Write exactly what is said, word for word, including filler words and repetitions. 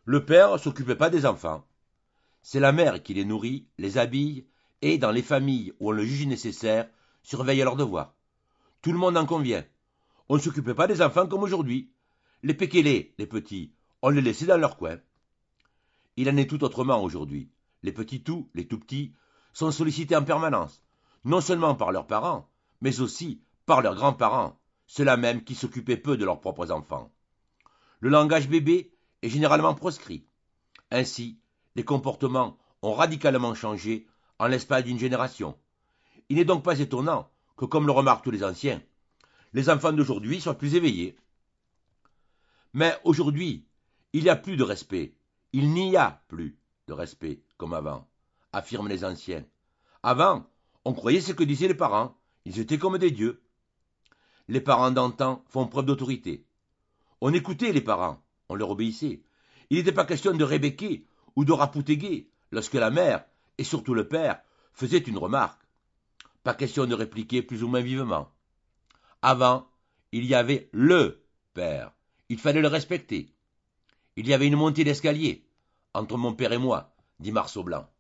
Le père s'occupait pas des enfants. C'est la mère qui les nourrit, les habille et, dans les familles où on le juge nécessaire, surveille leurs devoirs. Tout le monde en convient. On ne s'occupait pas des enfants comme aujourd'hui. Les pékélés, les petits, on les laissait dans leur coin. Il en est tout autrement aujourd'hui. Les petits tout, les tout petits, sont sollicités en permanence, non seulement par leurs parents, mais aussi par leurs grands-parents, ceux-là même qui s'occupaient peu de leurs propres enfants. Le langage bébé est généralement proscrit. Ainsi, les comportements ont radicalement changé en l'espace d'une génération. Il n'est donc pas étonnant que, comme le remarquent tous les anciens, les enfants d'aujourd'hui soient plus éveillés. Mais aujourd'hui, il n'y a plus de respect. Il n'y a plus de respect comme avant, affirment les anciens. Avant, on croyait ce que disaient les parents. Ils étaient comme des dieux. Les parents d'antan font preuve d'autorité. On écoutait les parents, on leur obéissait. Il n'était pas question de rébéquer ou de rapoutéguer lorsque la mère, et surtout le père, faisaient une remarque. Pas question de répliquer plus ou moins vivement. Avant, il y avait le père. Il fallait le respecter. Il y avait une montée d'escalier entre mon père et moi, dit Marceau Blanc.